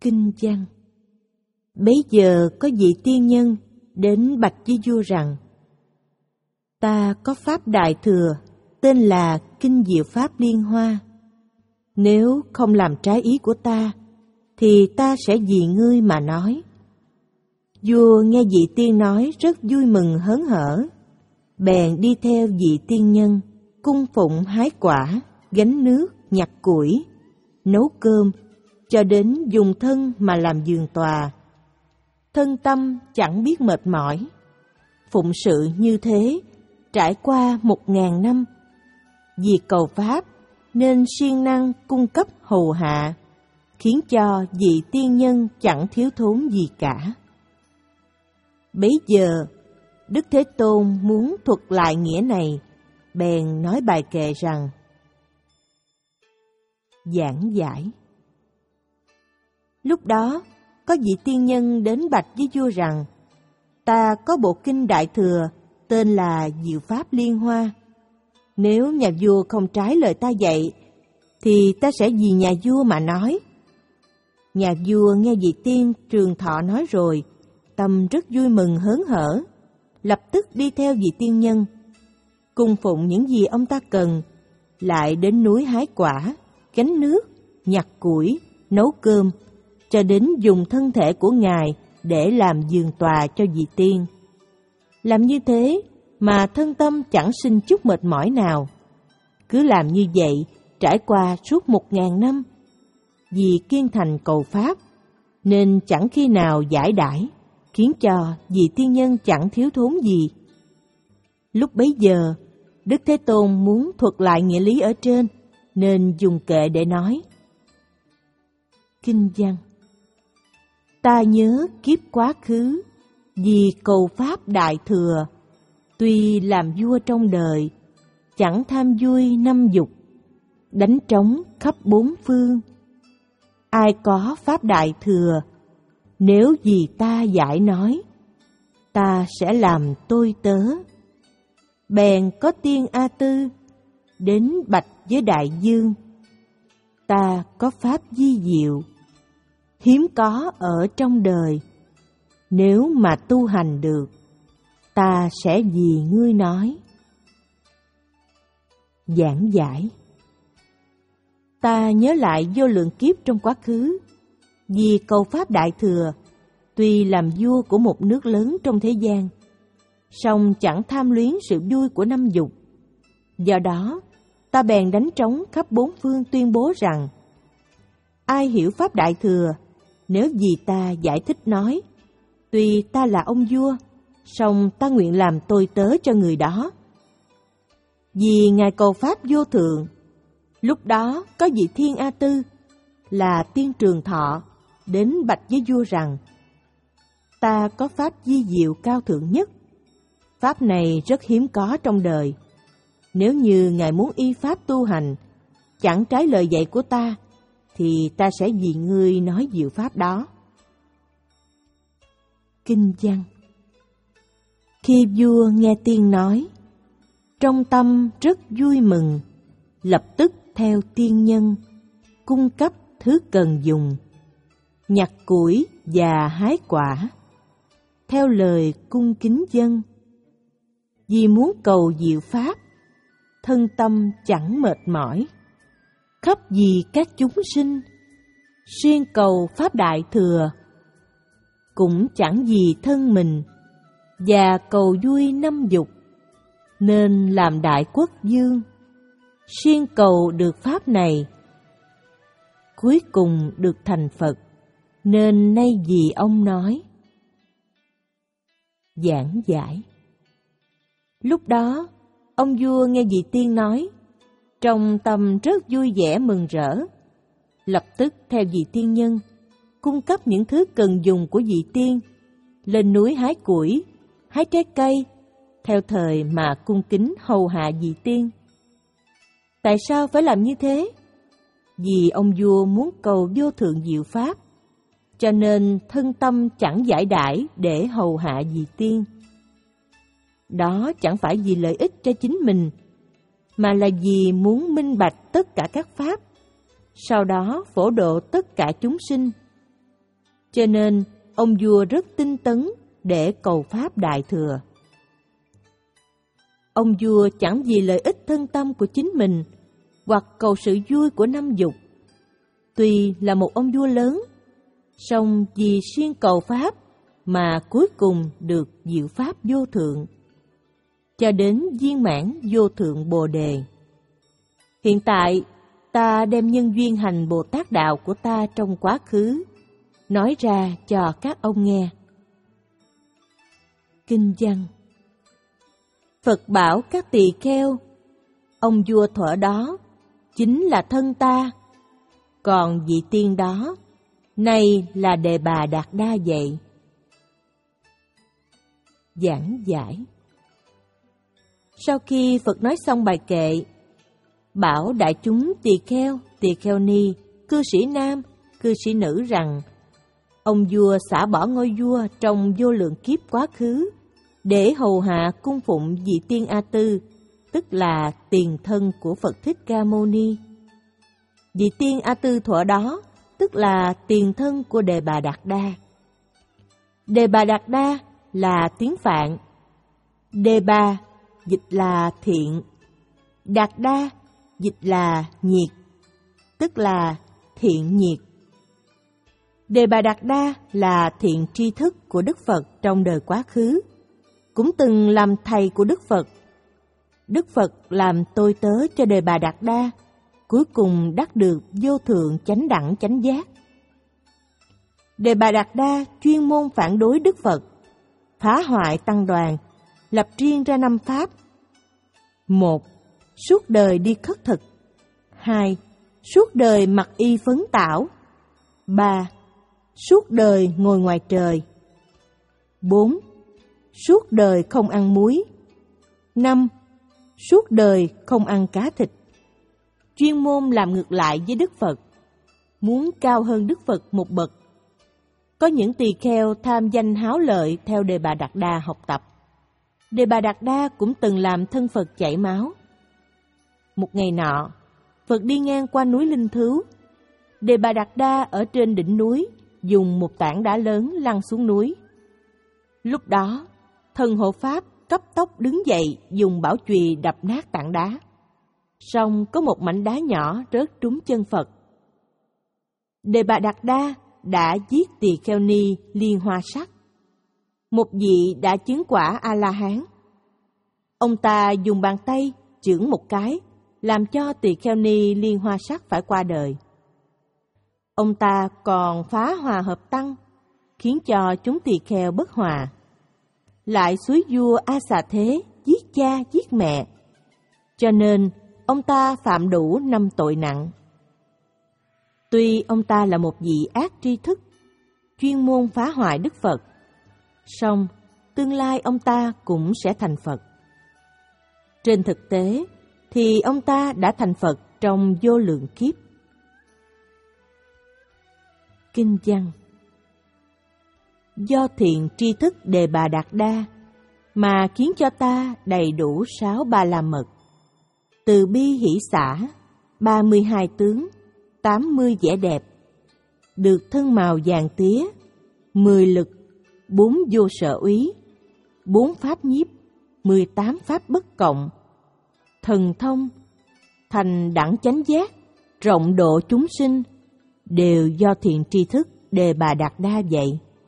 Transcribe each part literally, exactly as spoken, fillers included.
Kinh văn. Bấy giờ có vị tiên nhân đến bạch với vua rằng: Ta có pháp đại thừa tên là Kinh Diệu Pháp Liên Hoa. Nếu không làm trái ý của ta, thì ta sẽ vì ngươi mà nói. Vua nghe vị tiên nói rất vui mừng hớn hở, bèn đi theo vị tiên nhân, cung phụng hái quả, gánh nước, nhặt củi, nấu cơm, cho đến dùng thân mà làm giường tòa. Thân tâm chẳng biết mệt mỏi. Phụng sự như thế, trải qua một ngàn năm. Vì cầu pháp, nên siêng năng cung cấp hầu hạ, khiến cho vị tiên nhân chẳng thiếu thốn gì cả. Bấy giờ, Đức Thế Tôn muốn thuật lại nghĩa này, bèn nói bài kệ rằng: Giảng giải. Lúc đó, có vị tiên nhân đến bạch với vua rằng: Ta có bộ kinh Đại Thừa tên là Diệu Pháp Liên Hoa. Nếu nhà vua không trái lời ta dạy, thì ta sẽ vì nhà vua mà nói. Nhà vua nghe vị tiên Trường Thọ nói rồi, tâm rất vui mừng hớn hở, lập tức đi theo vị tiên nhân, cung phụng những gì ông ta cần, lại đến núi hái quả, gánh nước, nhặt củi, nấu cơm, cho đến dùng thân thể của Ngài để làm giường tòa cho vị tiên. Làm như thế mà thân tâm chẳng sinh chút mệt mỏi nào. Cứ làm như vậy trải qua suốt một ngàn năm. Vì kiên thành cầu pháp, nên chẳng khi nào giải đãi, khiến cho vị tiên nhân chẳng thiếu thốn gì. Lúc bấy giờ, Đức Thế Tôn muốn thuật lại nghĩa lý ở trên, nên dùng kệ để nói. Kinh văn. Ta nhớ kiếp quá khứ, vì cầu pháp đại thừa, tuy làm vua trong đời, chẳng tham vui năm dục, đánh trống khắp bốn phương. Ai có pháp đại thừa, nếu vì ta giải nói, ta sẽ làm tôi tớ. Bèn có tiên A Tư đến bạch với đại dương: Ta có pháp vi diệu, hiếm có ở trong đời. Nếu mà tu hành được, ta sẽ vì ngươi nói. Giảng giải. Ta nhớ lại vô lượng kiếp trong quá khứ, vì cầu pháp đại thừa, tuy làm vua của một nước lớn trong thế gian, song chẳng tham luyến sự vui của năm dục. Do đó, ta bèn đánh trống khắp bốn phương tuyên bố rằng: Ai hiểu pháp đại thừa, nếu vì ta giải thích nói, tuy ta là ông vua, song ta nguyện làm tôi tớ cho người đó. Vì Ngài cầu pháp vô thượng, lúc đó có vị thiên A Tư là tiên Trường Thọ đến bạch với vua rằng: Ta có pháp vi diệu cao thượng nhất. Pháp này rất hiếm có trong đời. Nếu như Ngài muốn y pháp tu hành, chẳng trái lời dạy của ta, thì ta sẽ vì ngươi nói diệu pháp đó. Kinh văn. Khi vua nghe tiên nói, trong tâm rất vui mừng, lập tức theo tiên nhân, cung cấp thứ cần dùng, nhặt củi và hái quả, theo lời cung kính dân. Vì muốn cầu diệu pháp, thân tâm chẳng mệt mỏi, khắp vì các chúng sinh, siêng cầu pháp đại thừa, cũng chẳng vì thân mình, và cầu vui năm dục, nên làm đại quốc vương, siêng cầu được pháp này. Cuối cùng được thành Phật, nên nay vì ông nói. Giảng giải. Lúc đó, ông vua nghe vị tiên nói, trong tâm rất vui vẻ mừng rỡ, lập tức theo vị tiên nhân, cung cấp những thứ cần dùng của vị tiên, lên núi hái củi, hái trái cây, theo thời mà cung kính hầu hạ vị tiên. Tại sao phải làm như thế? Vì ông vua muốn cầu vô thượng diệu pháp, cho nên thân tâm chẳng giải đãi để hầu hạ vị tiên. Đó chẳng phải vì lợi ích cho chính mình, mà là vì muốn minh bạch tất cả các pháp, sau đó phổ độ tất cả chúng sinh. Cho nên, ông vua rất tinh tấn để cầu pháp Đại Thừa. Ông vua chẳng vì lợi ích thân tâm của chính mình hoặc cầu sự vui của năm dục. Tuy là một ông vua lớn, song vì siêng cầu pháp mà cuối cùng được diệu pháp vô thượng, cho đến viên mãn vô thượng Bồ Đề. Hiện tại, ta đem nhân duyên hành Bồ Tát đạo của ta trong quá khứ nói ra cho các ông nghe. Kinh văn. Phật bảo các tỳ kheo, ông vua thuở đó chính là thân ta, còn vị tiên đó nay là Đề Bà Đạt Đa vậy. Giảng giải. Sau khi Phật nói xong bài kệ, bảo đại chúng tỳ kheo, tỳ kheo ni, cư sĩ nam, cư sĩ nữ rằng ông vua xả bỏ ngôi vua trong vô lượng kiếp quá khứ để hầu hạ cung phụng vị tiên A Tư, tức là tiền thân của Phật Thích Ca Mâu Ni. Vị tiên A Tư thuở đó tức là tiền thân của Đề Bà Đạt Đa. Đề Bà Đạt Đa là tiếng Phạn. Đề Bà dịch là thiện, Đạt Đa dịch là nhiệt, tức là thiện nhiệt. Đề Bà Đạt Đa là thiện tri thức của Đức Phật trong đời quá khứ, cũng từng làm thầy của Đức Phật. Đức Phật làm tôi tớ cho Đề Bà Đạt Đa, cuối cùng đắc được vô thượng chánh đẳng chánh giác. Đề Bà Đạt Đa chuyên môn phản đối Đức Phật, phá hoại tăng đoàn, lập riêng ra năm pháp. Một, suốt đời đi khất thực. Hai, suốt đời mặc y phấn tảo. Ba, suốt đời ngồi ngoài trời. Bốn, suốt đời không ăn muối. Năm, suốt đời không ăn cá thịt. Chuyên môn làm ngược lại với Đức Phật, muốn cao hơn Đức Phật một bậc. Có những tỳ kheo tham danh háo lợi theo Đề Bà Đạt Đa học tập. Đề Bà Đạt Đa cũng từng làm thân Phật chảy máu. Một ngày nọ, Phật đi ngang qua núi Linh Thứu. Đề Bà Đạt Đa ở trên đỉnh núi dùng một tảng đá lớn lăn xuống núi. Lúc đó, thần hộ pháp cấp tốc đứng dậy dùng bảo chùy đập nát tảng đá. Song có một mảnh đá nhỏ rớt trúng chân Phật. Đề Bà Đạt Đa đã giết tỳ kheo ni Liên Hoa Sắc, một vị đã chứng quả A-la-hán. Ông ta dùng bàn tay chưởng một cái, làm cho tỳ kheo ni Liên Hoa Sắc phải qua đời. Ông ta còn phá hòa hợp tăng, khiến cho chúng tỳ kheo bất hòa. Lại xúi vua A Xà Thế giết cha giết mẹ, cho nên ông ta phạm đủ năm tội nặng. Tuy ông ta là một vị ác tri thức, chuyên môn phá hoại Đức Phật, song tương lai ông ta cũng sẽ thành Phật. Trên thực tế thì ông ta đã thành Phật trong vô lượng kiếp. Kinh văn. Do thiện tri thức Đề Bà Đạt Đa mà khiến cho ta đầy đủ sáu ba la mật, từ bi hỷ xả, ba mươi hai tướng, tám mươi vẻ đẹp, được thân màu vàng tía, mười lực, bốn vô sở úy, bốn pháp nhiếp, mười tám pháp bất cộng, thần thông, thành đẳng chánh giác, rộng độ chúng sinh, đều do thiện tri thức Đề Bà Đạt Đa dạy.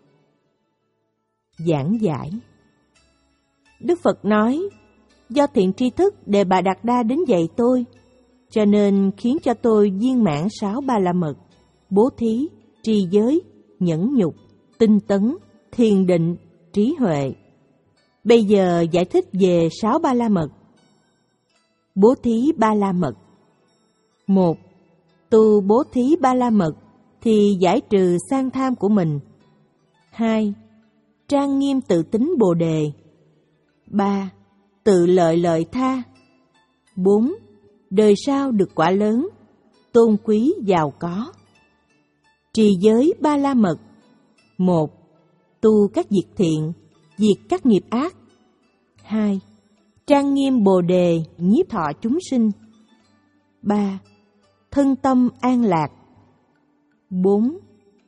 Giảng giải. Đức Phật nói, do thiện tri thức Đề Bà Đạt Đa đến dạy tôi, cho nên khiến cho tôi viên mãn sáu ba la mật, bố thí, trì giới, nhẫn nhục, tinh tấn, thiền định, trí huệ. Bây giờ giải thích về sáu ba la mật. Bố thí ba la mật. Một, tu bố thí ba la mật thì giải trừ sang tham của mình. Hai, trang nghiêm tự tính Bồ Đề. Ba, tự lợi lợi tha. Bốn, đời sau được quả lớn, tôn quý giàu có. Trì giới ba la mật. Một, tu các việc thiện, diệt các nghiệp ác. Hai, trang nghiêm Bồ Đề, nhiếp thọ chúng sinh. Ba, thân tâm an lạc. Bốn,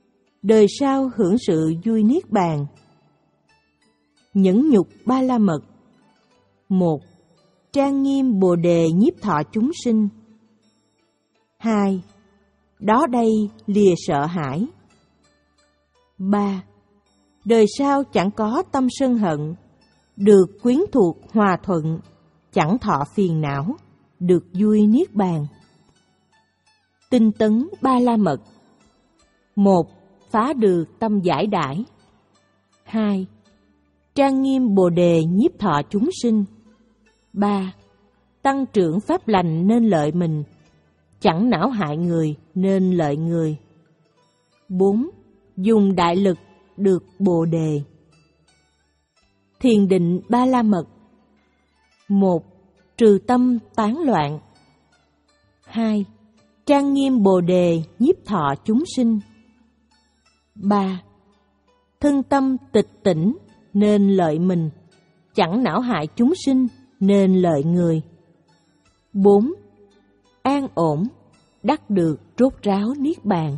đời sau hưởng sự vui niết bàn. Nhẫn nhục ba la mật. Một, trang nghiêm Bồ đề nhiếp thọ chúng sinh. Hai, đó đây lìa sợ hãi. Ba, đời sau chẳng có tâm sân hận, được quyến thuộc hòa thuận, chẳng thọ phiền não, được vui niết bàn. Tinh tấn ba la mật. Một, phá được tâm giải đãi. Hai, trang nghiêm Bồ đề nhiếp thọ chúng sinh. Ba, tăng trưởng pháp lành nên lợi mình, chẳng não hại người nên lợi người. Bốn, dùng đại lực được Bồ đề. Thiền định ba la mật. Một, trừ tâm tán loạn. Hai, trang nghiêm Bồ đề nhiếp thọ chúng sinh. Ba, thân tâm tịch tỉnh nên lợi mình, chẳng não hại chúng sinh nên lợi người. Bốn, an ổn, đắc được rốt ráo niết bàn.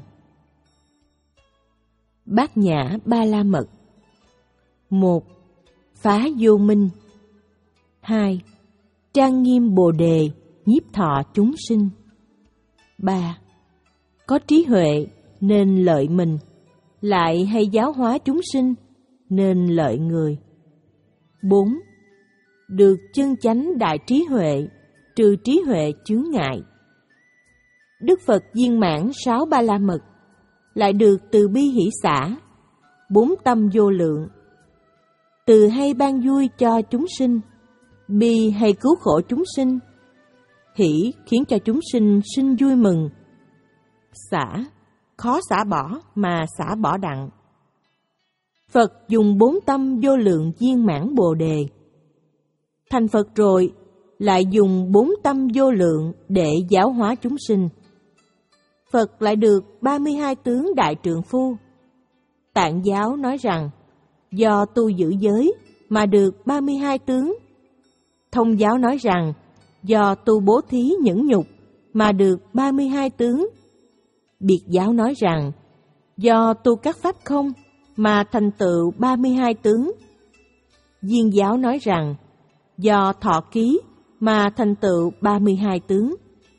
Bát nhã ba la mật. Một, phá vô minh. Hai, trang nghiêm Bồ đề nhiếp thọ chúng sinh. Ba, có trí huệ nên lợi mình, lại hay giáo hóa chúng sinh nên lợi người. Bốn, được chân chánh đại trí huệ, trừ trí huệ chướng ngại. Đức Phật viên mãn sáu ba la mật, lại được từ bi hỷ xả, bốn tâm vô lượng. Từ hay ban vui cho chúng sinh, bi hay cứu khổ chúng sinh, hỷ khiến cho chúng sinh sinh vui mừng, xả khó xả bỏ mà xả bỏ đặng. Phật dùng bốn tâm vô lượng viên mãn Bồ đề. Thành Phật rồi, lại dùng bốn tâm vô lượng để giáo hóa chúng sinh. Phật lại được ba mươi hai tướng đại trượng phu. Tạng giáo nói rằng, do tu giữ giới mà được ba mươi hai tướng. Thông giáo nói rằng, do tu bố thí nhẫn nhục mà được ba mươi hai tướng. Biệt giáo nói rằng, do tu các pháp không mà thành tựu ba mươi hai tướng. Viên giáo nói rằng, do thọ ký mà thành tựu ba mươi hai tướng.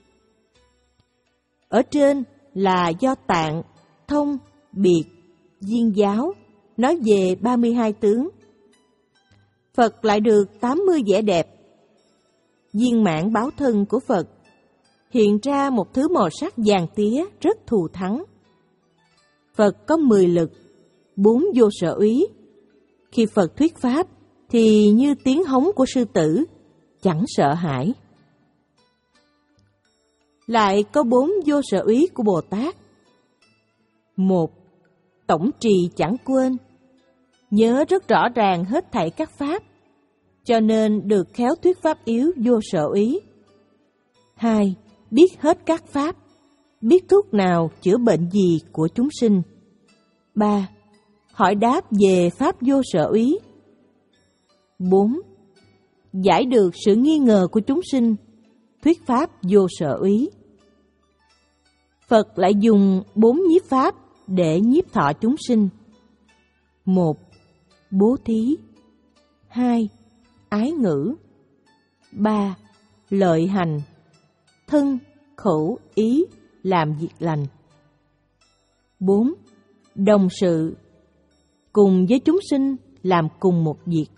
Ở trên là do Tạng, Thông, Biệt, Viên giáo nói về ba mươi hai tướng. Phật lại được tám mươi vẻ đẹp. Viên mãn báo thân của Phật hiện ra một thứ màu sắc vàng tía rất thù thắng. Phật có mười lực, bốn vô sở úy. Khi Phật thuyết pháp thì như tiếng hống của sư tử, chẳng sợ hãi. Lại có bốn vô sở úy của Bồ Tát. Một, tổng trì chẳng quên, nhớ rất rõ ràng hết thảy các pháp, cho nên được khéo thuyết pháp yếu vô sở úy. Hai, biết hết các pháp, biết thuốc nào chữa bệnh gì của chúng sinh. Ba, hỏi đáp về pháp vô sở úy. Bốn, giải được sự nghi ngờ của chúng sinh, thuyết pháp vô sở úy. Phật lại dùng bốn nhiếp pháp để nhiếp thọ chúng sinh. Một, bố thí. Hai, ái ngữ. Ba, lợi hành. Thân, khẩu, ý làm việc lành. Bốn, đồng sự, cùng với chúng sinh làm cùng một việc.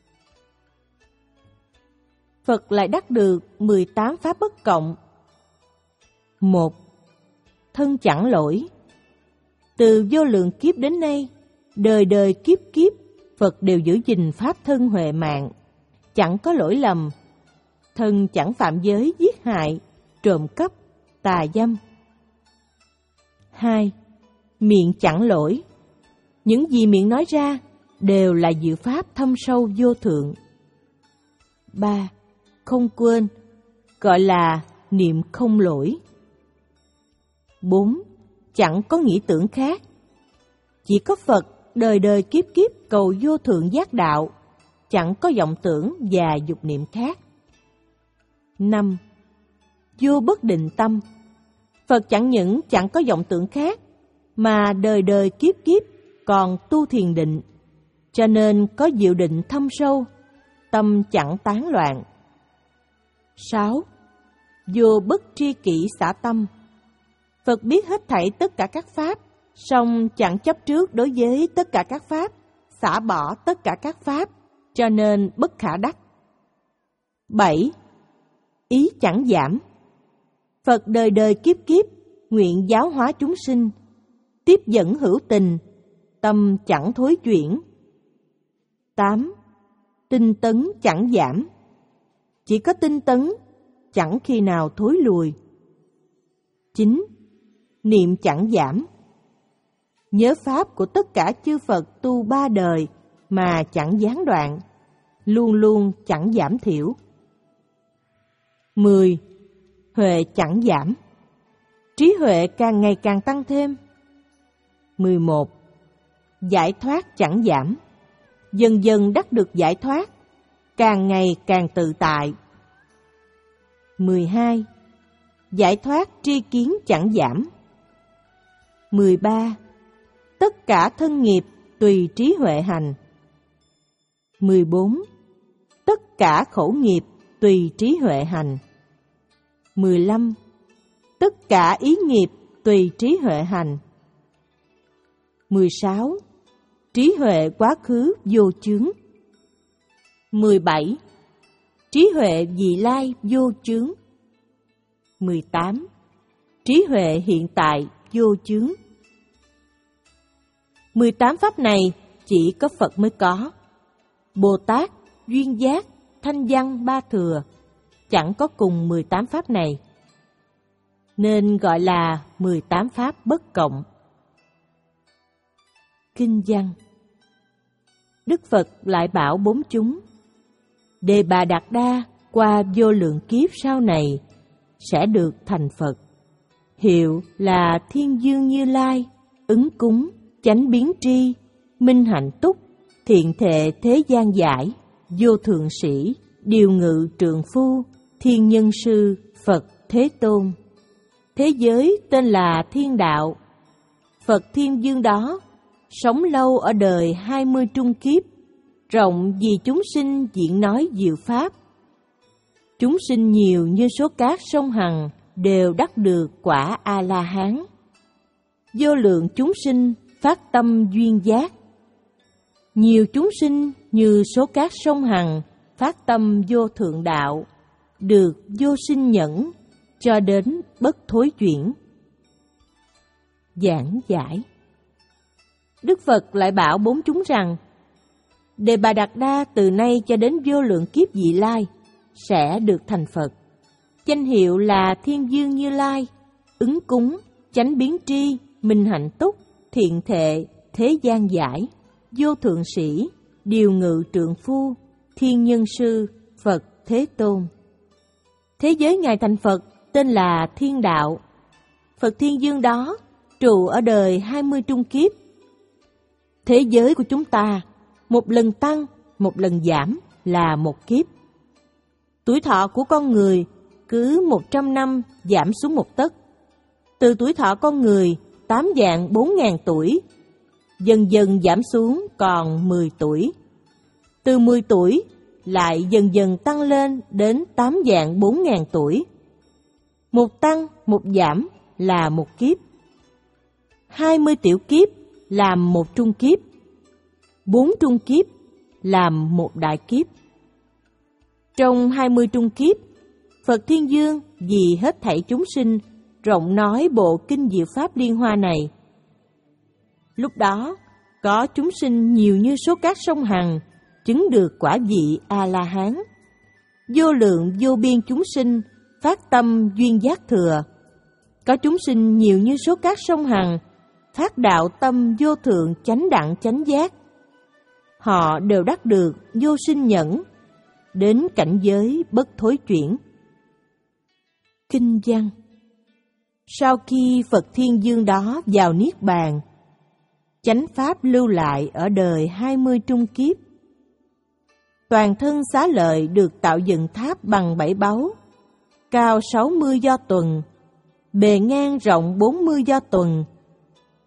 Phật lại đắc được mười tám pháp bất cộng. Một, thân chẳng lỗi. Từ vô lượng kiếp đến nay, đời đời kiếp kiếp, Phật đều giữ gìn pháp thân huệ mạng, chẳng có lỗi lầm. Thân chẳng phạm giới giết hại, trộm cắp, tà dâm. Hai, miệng chẳng lỗi. Những gì miệng nói ra đều là diệu pháp thâm sâu vô thượng. Ba, không quên, gọi là niệm không lỗi. Bốn, chẳng có nghĩ tưởng khác. Chỉ có Phật đời đời kiếp kiếp cầu vô thượng giác đạo, chẳng có vọng tưởng và dục niệm khác. Năm, vô bất định tâm. Phật chẳng những chẳng có vọng tưởng khác, mà đời đời kiếp kiếp còn tu thiền định, cho nên có diệu định thâm sâu, tâm chẳng tán loạn. Sáu. Vô bất tri kỷ xả tâm. Phật biết hết thảy tất cả các pháp, song chẳng chấp trước đối với tất cả các pháp, xả bỏ tất cả các pháp, cho nên bất khả đắc. Bảy. Ý chẳng giảm. Phật đời đời kiếp kiếp nguyện giáo hóa chúng sinh, tiếp dẫn hữu tình, tâm chẳng thối chuyển. Tám. Tinh tấn chẳng giảm. Chỉ có tinh tấn, chẳng khi nào thối lùi. Chín. Niệm chẳng giảm. Nhớ pháp của tất cả chư Phật tu ba đời mà chẳng gián đoạn, luôn luôn chẳng giảm thiểu. Mười. Huệ chẳng giảm. Trí huệ càng ngày càng tăng thêm. Mười một. Giải thoát chẳng giảm. Dần dần đắc được giải thoát, càng ngày càng tự tại. Mười hai. Giải thoát tri kiến chẳng giảm. Mười ba. Tất cả thân nghiệp tùy trí huệ hành. Mười bốn. Tất cả khổ nghiệp tùy trí huệ hành. Mười lăm. Tất cả ý nghiệp tùy trí huệ hành. Mười sáu. Trí huệ quá khứ vô chướng. Mười bảy. Trí huệ vị lai vô chướng. Mười tám. Trí huệ hiện tại vô chướng. Mười tám pháp này chỉ có Phật mới có. Bồ Tát, Duyên Giác, Thanh Văn, Ba Thừa chẳng có cùng mười tám pháp này, nên gọi là mười tám pháp bất cộng. Kinh văn. Đức Phật lại bảo bốn chúng: Đề Bà Đạt Đa qua vô lượng kiếp sau này sẽ được thành Phật, hiệu là Thiên Dương Như Lai, ứng cúng, chánh biến tri, minh hạnh túc, thiện thệ thế gian giải, vô thượng sĩ, điều ngự trượng phu, thiên nhân sư, Phật Thế Tôn. Thế giới tên là Thiên Đạo. Phật Thiên Dương đó sống lâu ở đời hai mươi trung kiếp, rộng vì chúng sinh diễn nói diệu pháp. Chúng sinh nhiều như số cát sông Hằng đều đắc được quả A-la-hán. Vô lượng chúng sinh phát tâm duyên giác. Nhiều chúng sinh như số cát sông Hằng phát tâm vô thượng đạo, được vô sinh nhẫn, cho đến bất thối chuyển. Giảng giải. Đức Phật lại bảo bốn chúng rằng: Đề Bà Đạt Đa từ nay cho đến vô lượng kiếp vị lai sẽ được thành Phật. Danh hiệu là Thiên Dương Như Lai, ứng cúng, chánh biến tri, minh hạnh túc, thiện thệ, thế gian giải, vô thượng sĩ, điều ngự trượng phu, thiên nhân sư, Phật Thế Tôn. Thế giới Ngài thành Phật tên là Thiên Đạo. Phật Thiên Dương đó trụ ở đời hai mươi trung kiếp. Thế giới của chúng ta một lần tăng, một lần giảm là một kiếp. Tuổi thọ của con người cứ một trăm năm giảm xuống một tấc. Từ tuổi thọ con người tám vạn bốn ngàn tuổi, dần dần giảm xuống còn mười tuổi. Từ mười tuổi lại dần dần tăng lên đến tám vạn bốn ngàn tuổi. Một tăng, một giảm là một kiếp. Hai mươi tiểu kiếp làm một trung kiếp. Bốn trung kiếp làm một đại kiếp. Trong hai mươi trung kiếp, Phật Thiên Dương vì hết thảy chúng sinh rộng nói bộ kinh diệu pháp liên hoa này. Lúc đó, có chúng sinh nhiều như số cát sông Hằng, chứng được quả vị A-la-hán. Vô lượng vô biên chúng sinh phát tâm duyên giác thừa. Có chúng sinh nhiều như số cát sông Hằng, phát đạo tâm vô thượng chánh đẳng chánh giác. Họ đều đắc được vô sinh nhẫn, đến cảnh giới bất thối chuyển. Kinh văn. Sau khi Phật Thiên Dương đó vào Niết Bàn, chánh pháp lưu lại ở đời hai mươi trung kiếp. Toàn thân Xá Lợi được tạo dựng tháp bằng bảy báu, cao sáu mươi do tuần, bề ngang rộng bốn mươi do tuần.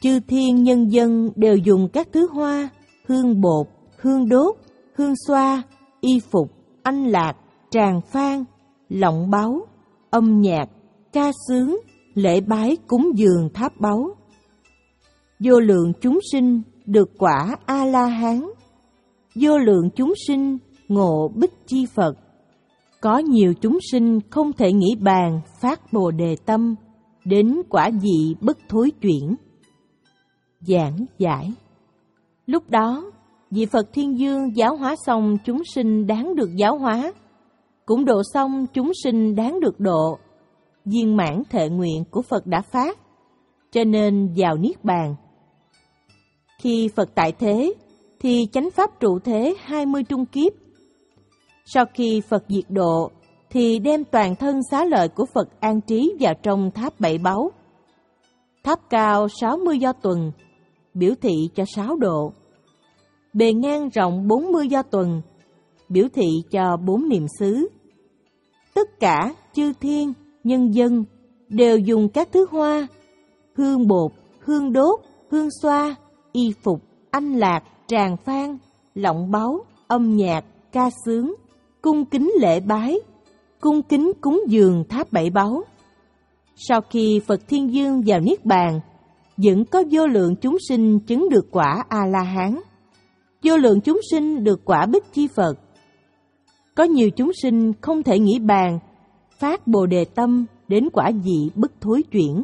chư thiên nhân dân đều dùng các thứ hoa, hương bột, hương đốt, hương xoa, y phục, anh lạc, tràng phan, lọng báu, âm nhạc, ca sướng, lễ bái cúng dường tháp báu. Vô lượng chúng sinh được quả A-la-hán, vô lượng chúng sinh ngộ Bích Chi Phật. Có nhiều chúng sinh không thể nghĩ bàn phát Bồ Đề tâm, đến quả vị bất thối chuyển. Giảng giải. Lúc đó, vị Phật Thiên Dương giáo hóa xong chúng sinh đáng được giáo hóa, cũng độ xong chúng sinh đáng được độ. Viên mãn thệ nguyện của Phật đã phát, cho nên vào Niết Bàn. Khi Phật tại thế, thì chánh pháp trụ thế hai mươi trung kiếp. Sau khi Phật diệt độ, thì đem toàn thân xá lợi của Phật an trí vào trong tháp bảy báu. Tháp cao sáu mươi do tuần, biểu thị cho sáu độ. Bề ngang rộng bốn mươi do tuần, biểu thị cho bốn niệm xứ. Tất cả chư thiên, nhân dân đều dùng các thứ hoa, hương bột, hương đốt, hương xoa, y phục, anh lạc, tràng phan, lọng báu, âm nhạc, ca sướng, cung kính lễ bái, cung kính cúng dường tháp bảy báu. Sau khi Phật Thiên Dương vào Niết Bàn, vẫn có vô lượng chúng sinh chứng được quả A-la-hán, vô lượng chúng sinh được quả Bích Chi Phật. Có nhiều chúng sinh không thể nghĩ bàn, phát Bồ Đề tâm đến quả vị bất thối chuyển.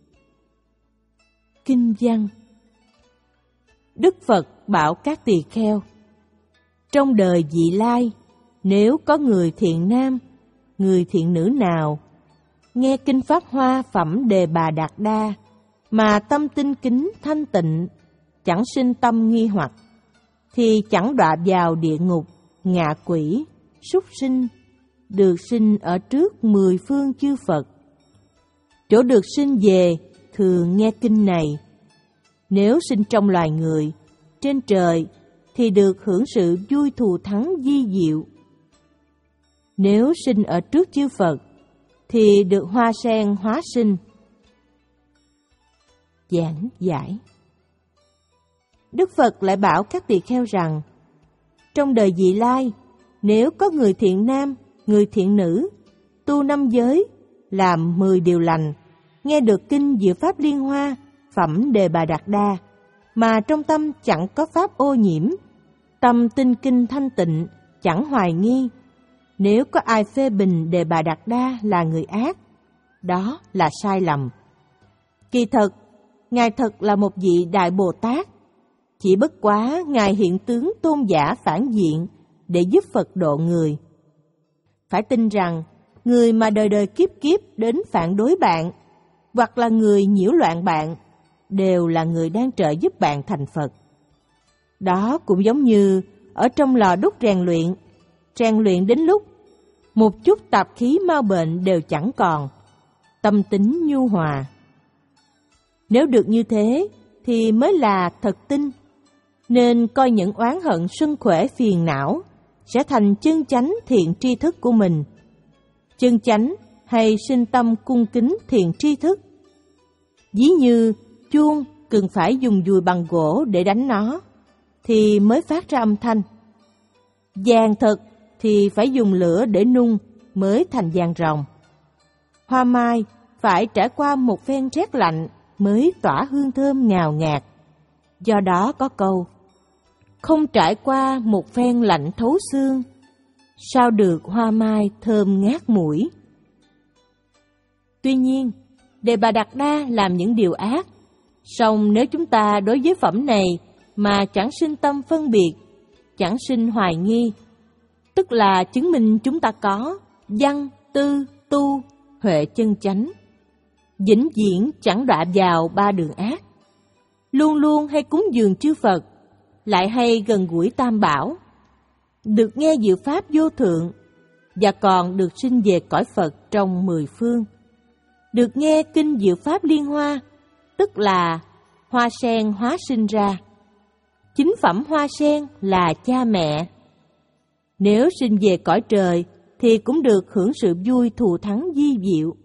Kinh văn. Đức Phật bảo các tỳ kheo: trong đời vị lai, nếu có người thiện nam, người thiện nữ nào nghe kinh Pháp Hoa Phẩm Đề Bà Đạt Đa mà tâm tinh kính thanh tịnh, chẳng sinh tâm nghi hoặc, thì chẳng đọa vào địa ngục, ngạ quỷ, súc sinh, được sinh ở trước mười phương chư Phật. Chỗ được sinh về thường nghe kinh này. Nếu sinh trong loài người, trên trời, thì được hưởng sự vui thù thắng vi diệu. Nếu sinh ở trước chư Phật, thì được hoa sen hóa sinh. Giảng giải. Đức Phật lại bảo các tỳ kheo rằng, trong đời vị lai, nếu có người thiện nam, người thiện nữ, tu năm giới, làm mười điều lành, nghe được kinh Diệu Pháp Liên Hoa, Phẩm Đề Bà Đạt Đa, mà trong tâm chẳng có pháp ô nhiễm, tâm tinh kinh thanh tịnh, chẳng hoài nghi. Nếu có ai phê bình Đề Bà Đạt Đa là người ác, đó là sai lầm. Kỳ thật, Ngài thật là một vị Đại Bồ Tát, chỉ bất quá Ngài hiện tướng tôn giả phản diện để giúp Phật độ người. Phải tin rằng, người mà đời đời kiếp kiếp đến phản đối bạn, hoặc là người nhiễu loạn bạn, đều là người đang trợ giúp bạn thành Phật. Đó cũng giống như ở trong lò đúc rèn luyện, rèn luyện đến lúc một chút tạp khí mau bệnh đều chẳng còn, tâm tính nhu hòa. Nếu được như thế thì mới là thật tin, nên coi những oán hận sân khỏe phiền não sẽ thành chân chánh thiện tri thức của mình. Chân chánh hay sinh tâm cung kính thiện tri thức. Ví như chuông cần phải dùng dùi bằng gỗ để đánh nó, thì mới phát ra âm thanh. Vàng thật thì phải dùng lửa để nung mới thành vàng ròng. Hoa mai phải trải qua một phen rét lạnh mới tỏa hương thơm ngào ngạt. Do đó có câu, không trải qua một phen lạnh thấu xương, sao được hoa mai thơm ngát mũi. Tuy nhiên, Đề Bà Đạt Đa làm những điều ác, song nếu chúng ta đối với phẩm này mà chẳng sinh tâm phân biệt, chẳng sinh hoài nghi, tức là chứng minh chúng ta có văn, tư, tu, huệ chân chánh, vĩnh viễn chẳng đọa vào ba đường ác, luôn luôn hay cúng dường chư Phật, lại hay gần gũi Tam Bảo, được nghe diệu pháp vô thượng, và còn được sinh về cõi Phật trong mười phương, được nghe kinh Diệu Pháp Liên Hoa, tức là hoa sen hóa sinh ra. Chính phẩm hoa sen là cha mẹ. Nếu sinh về cõi trời thì cũng được hưởng sự vui thù thắng vi diệu.